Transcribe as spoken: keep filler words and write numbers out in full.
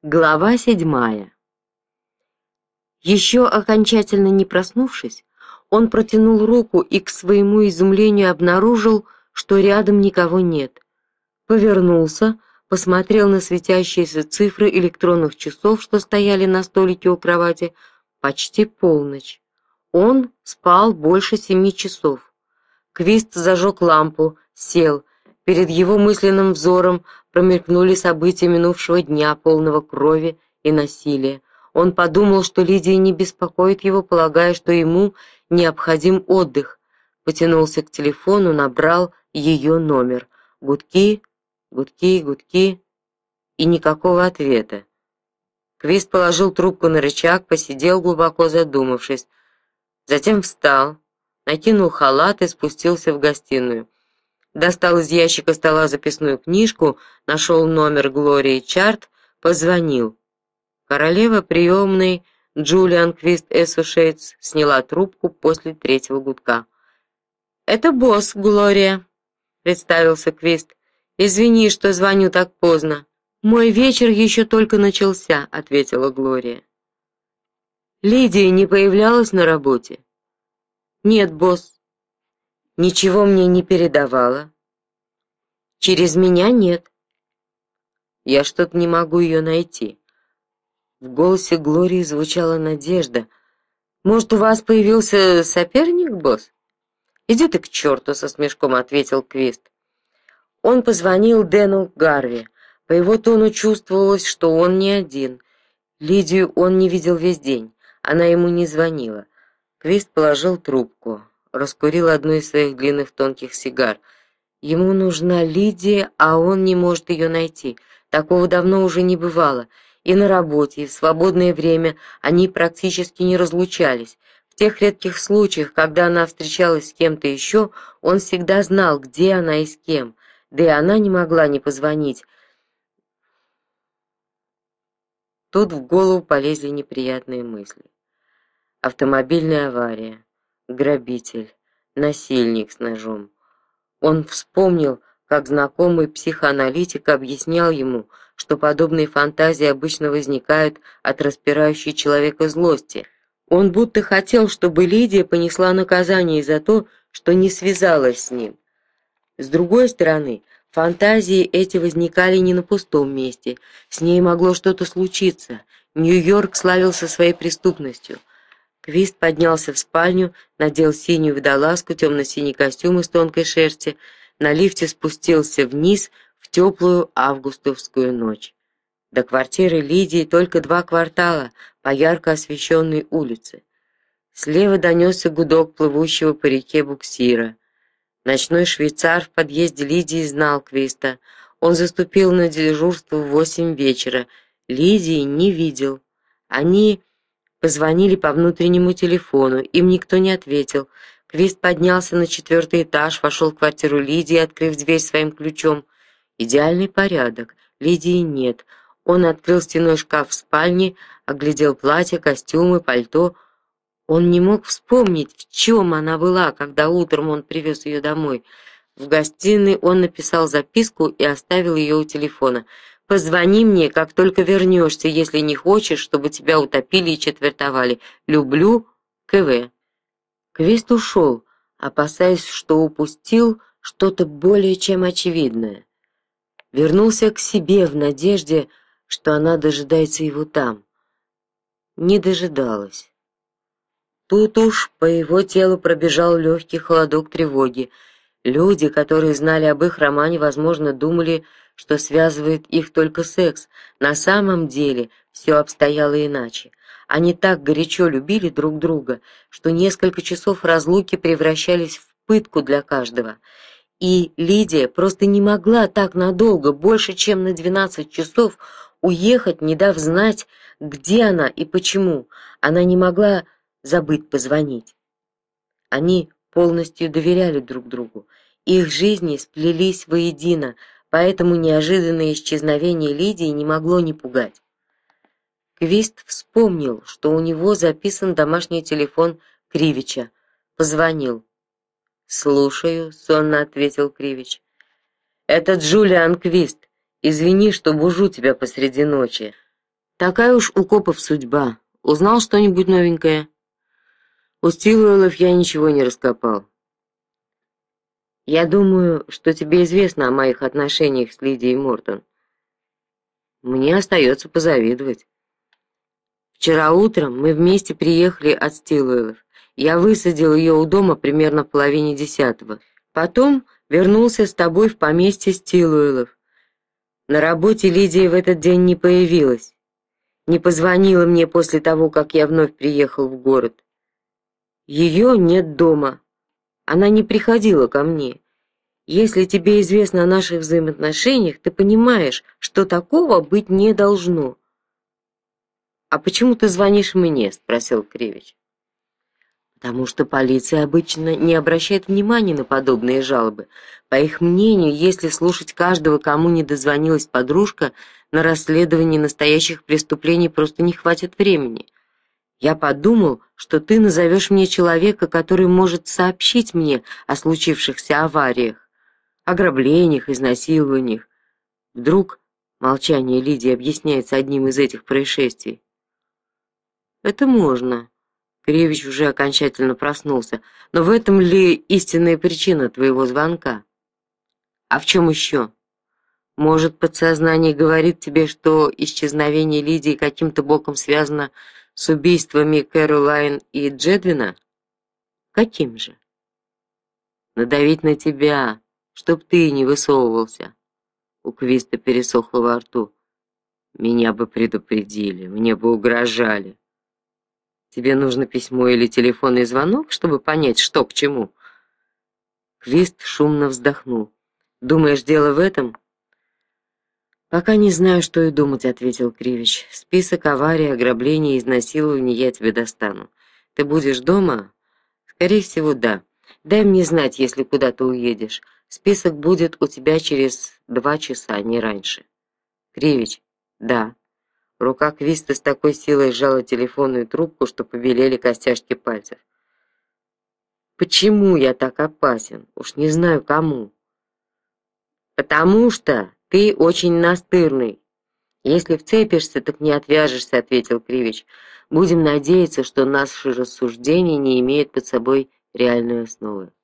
Глава седьмая. Еще окончательно не проснувшись, он протянул руку и к своему изумлению обнаружил, что рядом никого нет. Повернулся, посмотрел на светящиеся цифры электронных часов, что стояли на столике у кровати. Почти полночь. Он спал больше семи часов. Квист зажег лампу, сел. Перед его мысленным взором промелькнули события минувшего дня, полного крови и насилия. Он подумал, что Лидия не беспокоит его, полагая, что ему необходим отдых. Потянулся к телефону, набрал ее номер. Гудки, гудки, гудки и никакого ответа. Квист положил трубку на рычаг, посидел, глубоко задумавшись. Затем встал, накинул халат и спустился в гостиную. Достал из ящика стола записную книжку, нашел номер Глории Чарт, позвонил. Королева приемной Джулиан Квист Эссошейтс сняла трубку после третьего гудка. «Это босс, Глория», — представился Квист. «Извини, что звоню так поздно». «Мой вечер еще только начался», — ответила Глория. «Лидия не появлялась на работе?» «Нет, босс». «Ничего мне не передавала?» «Через меня нет». «Я что-то не могу ее найти». В голосе Глории звучала надежда. «Может, у вас появился соперник, босс?» «Иди ты к черту», — со смешком ответил Квист. Он позвонил Дэну Гарви. По его тону чувствовалось, что он не один. Лидию он не видел весь день. Она ему не звонила. Квист положил трубку, раскурил одну из своих длинных тонких сигар. Ему нужна Лидия, а он не может ее найти. Такого давно уже не бывало. И на работе, и в свободное время они практически не разлучались. В тех редких случаях, когда она встречалась с кем-то еще, он всегда знал, где она и с кем. Да и она не могла не позвонить. Тут в голову полезли неприятные мысли. Автомобильная авария, грабитель, насильник с ножом. Он вспомнил, как знакомый психоаналитик объяснял ему, что подобные фантазии обычно возникают от распирающей человека злости. Он будто хотел, чтобы Лидия понесла наказание за то, что не связалась с ним. С другой стороны, фантазии эти возникали не на пустом месте. С ней могло что-то случиться. Нью-Йорк славился своей преступностью. Квист поднялся в спальню, надел синюю водолазку, темно-синий костюм из тонкой шерсти, на лифте спустился вниз в теплую августовскую ночь. До квартиры Лидии только два квартала по ярко освещенной улице. Слева донесся гудок плывущего по реке буксира. Ночной швейцар в подъезде Лидии знал Квиста. Он заступил на дежурство в восемь вечера. Лидии не видел. Они позвонили по внутреннему телефону, им никто не ответил. Квист поднялся на четвертый этаж, вошел в квартиру Лидии, открыв дверь своим ключом. Идеальный порядок. Лидии нет. Он открыл стенной шкаф в спальне, оглядел платье, костюмы, пальто. Он не мог вспомнить, в чем она была, когда утром он привез ее домой. В гостиной он написал записку и оставил ее у телефона. «Позвони мне, как только вернешься, если не хочешь, чтобы тебя утопили и четвертовали. Люблю, КВ». Квист ушел, опасаясь, что упустил что-то более чем очевидное. Вернулся к себе в надежде, что она дожидается его там. Не дожидалась. Тут уж по его телу пробежал легкий холодок тревоги. Люди, которые знали об их романе, возможно, думали, что связывает их только секс. На самом деле все обстояло иначе. Они так горячо любили друг друга, что несколько часов разлуки превращались в пытку для каждого. И Лидия просто не могла так надолго, больше чем на двенадцать часов, уехать, не дав знать, где она и почему. Она не могла забыть позвонить. Они полностью доверяли друг другу. Их жизни сплелись воедино, поэтому неожиданное исчезновение Лидии не могло не пугать. Квист вспомнил, что у него записан домашний телефон Кривича. Позвонил. «Слушаю», — сонно ответил Кривич. «Это Джулиан Квист. Извини, что бужу тебя посреди ночи». Такая уж у копов судьба. Узнал что-нибудь новенькое? У Стилуэллов я ничего не раскопал. Я думаю, что тебе известно о моих отношениях с Лидией Мортон. Мне остается позавидовать. Вчера утром мы вместе приехали от Стилуэллов. Я высадил ее у дома примерно в половине десятого. Потом вернулся с тобой в поместье Стилуэллов. На работе Лидия в этот день не появилась. Не позвонила мне после того, как я вновь приехал в город. Ее нет дома. Она не приходила ко мне. Если тебе известно о наших взаимоотношениях, ты понимаешь, что такого быть не должно. А почему ты звонишь мне? Спросил Кривич. Потому что полиция обычно не обращает внимания на подобные жалобы. По их мнению, если слушать каждого, кому не дозвонилась подружка, на расследование настоящих преступлений просто не хватит времени. Я подумал, что ты назовешь мне человека, который может сообщить мне о случившихся авариях, ограблениях, изнасилованиях. Вдруг молчание Лидии объясняется одним из этих происшествий. Это можно. Кривич уже окончательно проснулся. Но в этом ли истинная причина твоего звонка? А в чем еще? Может, подсознание говорит тебе, что исчезновение Лидии каким-то боком связано с убийствами Кэролайн и Джедвина? Каким же? Надавить на тебя, чтоб ты не высовывался. У Квиста пересохло во рту. Меня бы предупредили, мне бы угрожали. Тебе нужно письмо или телефонный звонок, чтобы понять, что к чему. Квист шумно вздохнул. Думаешь, дело в этом? Пока не знаю, что и думать, ответил Кривич. Список аварий, ограблений и изнасилований я тебе достану. Ты будешь дома? Скорее всего, да. Дай мне знать, если куда-то уедешь. Список будет у тебя через два часа, не раньше. Кривич. Да. Рука Квиста с такой силой сжала телефонную трубку, что побелели костяшки пальцев. Почему я так опасен? Уж не знаю кому. Потому что ты очень настырный. Если вцепишься, так не отвяжешься, ответил Кривич. Будем надеяться, что наши рассуждения не имеют под собой реальной основы.